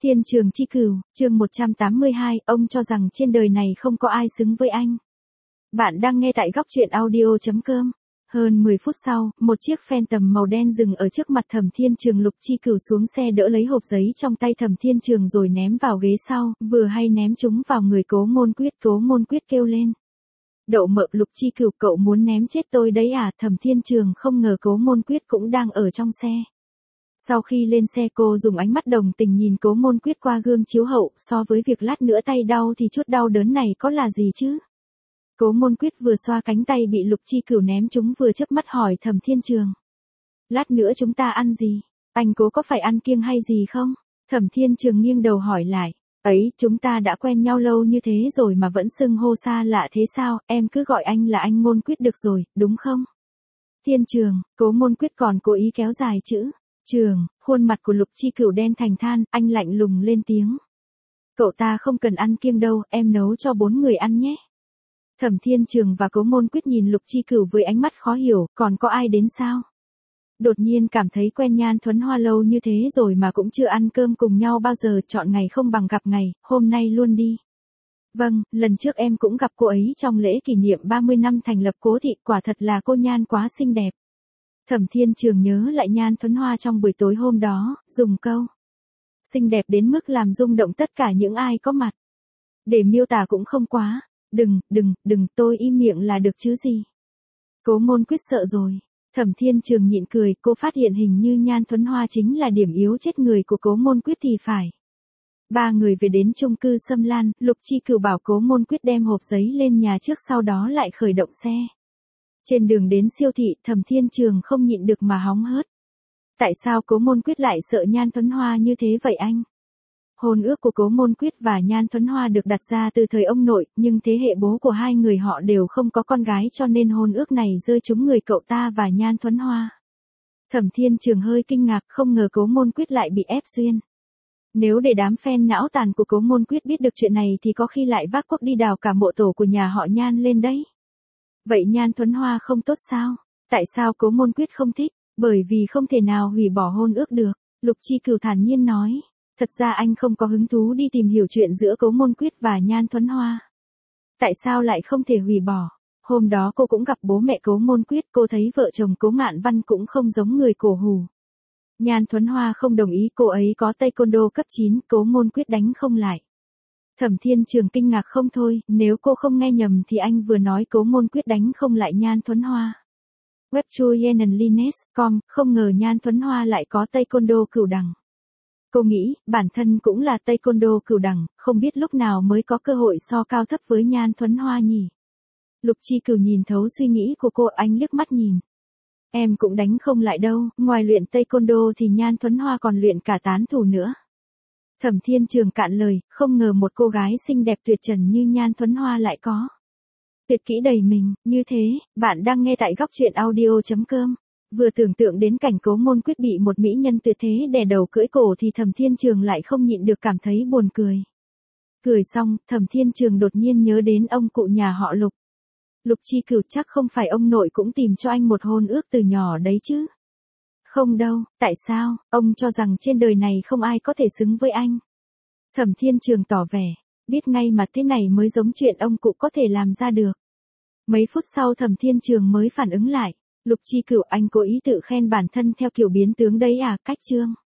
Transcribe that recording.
Thiên Trường Chi Cửu, chương 182, ông cho rằng trên đời này không có ai xứng với anh. Bạn đang nghe tại góc truyện audio.com. Hơn 10 phút sau, một chiếc Phantom màu đen dừng ở trước mặt Thẩm Thiên Trường. Lục Chi Cửu xuống xe đỡ lấy hộp giấy trong tay Thẩm Thiên Trường rồi ném vào ghế sau, vừa hay ném chúng vào người Cố Môn Quyết. Cố Môn Quyết kêu lên. Đậu mợ, Lục Chi Cửu, cậu muốn ném chết tôi đấy à? Thẩm Thiên Trường không ngờ Cố Môn Quyết cũng đang ở trong xe. Sau khi lên xe, cô dùng ánh mắt đồng tình nhìn Cố Môn Quyết qua gương chiếu hậu, so với việc lát nữa tay đau thì chút đau đớn này có là gì chứ? Cố Môn Quyết vừa xoa cánh tay bị Lục Chi Cửu ném chúng vừa chớp mắt hỏi Thẩm Thiên Trường. Lát nữa chúng ta ăn gì? Anh Cố có phải ăn kiêng hay gì không? Thẩm Thiên Trường nghiêng đầu hỏi lại. Ấy, chúng ta đã quen nhau lâu như thế rồi mà vẫn xưng hô xa lạ thế sao? Em cứ gọi anh là anh Môn Quyết được rồi, đúng không? Thiên Trường, Cố Môn Quyết còn cố ý kéo dài chữ Trường. Khuôn mặt của Lục Chi Cửu đen thành than, anh lạnh lùng lên tiếng. Cậu ta không cần ăn kiêng đâu, em nấu cho 4 người ăn nhé. Thẩm Thiên Trường và Cố Môn Quyết nhìn Lục Chi Cửu với ánh mắt khó hiểu, còn có ai đến sao? Đột nhiên cảm thấy quen Nhan Thuấn Hoa lâu như thế rồi mà cũng chưa ăn cơm cùng nhau bao giờ, chọn ngày không bằng gặp ngày, hôm nay luôn đi. Vâng, lần trước em cũng gặp cô ấy trong lễ kỷ niệm 30 năm thành lập Cố thị, quả thật là cô Nhan quá xinh đẹp. Thẩm Thiên Trường nhớ lại Nhan Thuấn Hoa trong buổi tối hôm đó, dùng câu xinh đẹp đến mức làm rung động tất cả những ai có mặt. Để miêu tả cũng không quá. Đừng, tôi im miệng là được chứ gì. Cố Môn Quyết sợ rồi. Thẩm Thiên Trường nhịn cười, cô phát hiện hình như Nhan Thuấn Hoa chính là điểm yếu chết người của Cố Môn Quyết thì phải. Ba người về đến chung cư Sâm Lan, Lục Chi Cửu bảo Cố Môn Quyết đem hộp giấy lên nhà trước, sau đó lại khởi động xe. Trên đường đến siêu thị, Thẩm Thiên Trường không nhịn được mà hóng hớt. Tại sao Cố Môn Quyết lại sợ Nhan Thuấn Hoa như thế vậy anh? Hôn ước của Cố Môn Quyết và Nhan Thuấn Hoa được đặt ra từ thời ông nội, nhưng thế hệ bố của hai người họ đều không có con gái, cho nên hôn ước này rơi trúng người cậu ta và Nhan Thuấn Hoa. Thẩm Thiên Trường hơi kinh ngạc, không ngờ Cố Môn Quyết lại bị ép duyên. Nếu để đám fan não tàn của Cố Môn Quyết biết được chuyện này thì có khi lại vác cuốc đi đào cả mộ tổ của nhà họ Nhan lên đấy. Vậy Nhan Thuấn Hoa không tốt sao? Tại sao Cố Môn Quyết không thích? Bởi vì không thể nào hủy bỏ hôn ước được. Lục Chi Cửu thản nhiên nói. Thật ra anh không có hứng thú đi tìm hiểu chuyện giữa Cố Môn Quyết và Nhan Thuấn Hoa. Tại sao lại không thể hủy bỏ? Hôm đó cô cũng gặp bố mẹ Cố Môn Quyết, cô thấy vợ chồng Cố Mạn Văn cũng không giống người cổ hủ. Nhan Thuấn Hoa không đồng ý, cô ấy có taekwondo cấp 9, Cố Môn Quyết đánh không lại. Thẩm Thiên Trường kinh ngạc không thôi, nếu cô không nghe nhầm thì anh vừa nói Cố Môn Quyết đánh không lại Nhan Thuấn Hoa. Webchuyenenlines.com, không ngờ Nhan Thuấn Hoa lại có taekwondo cửu đẳng. Cô nghĩ, bản thân cũng là taekwondo cửu đẳng, không biết lúc nào mới có cơ hội so cao thấp với Nhan Thuấn Hoa nhỉ. Lục Chi Cửu nhìn thấu suy nghĩ của cô, anh liếc mắt nhìn. Em cũng đánh không lại đâu, ngoài luyện taekwondo thì Nhan Thuấn Hoa còn luyện cả tán thủ nữa. Thẩm Thiên Trường cạn lời, không ngờ một cô gái xinh đẹp tuyệt trần như Nhan Thuấn Hoa lại có tuyệt kỹ đầy mình, như thế. Bạn đang nghe tại góc truyện audio.com. Vừa tưởng tượng đến cảnh Cố Môn Quyết bị một mỹ nhân tuyệt thế đè đầu cưỡi cổ thì Thẩm Thiên Trường lại không nhịn được cảm thấy buồn cười. Cười xong, Thẩm Thiên Trường đột nhiên nhớ đến ông cụ nhà họ Lục. Lục Chi Cửu, chắc không phải ông nội cũng tìm cho anh một hôn ước từ nhỏ đấy chứ? Không đâu, tại sao? Ông cho rằng trên đời này không ai có thể xứng với anh. Thẩm Thiên Trường tỏ vẻ, biết ngay mà thế này mới giống chuyện ông cụ có thể làm ra được. Mấy phút sau Thẩm Thiên Trường mới phản ứng lại. Lục Chi Cửu, anh cố ý tự khen bản thân theo kiểu biến tướng đấy à? Cách chương.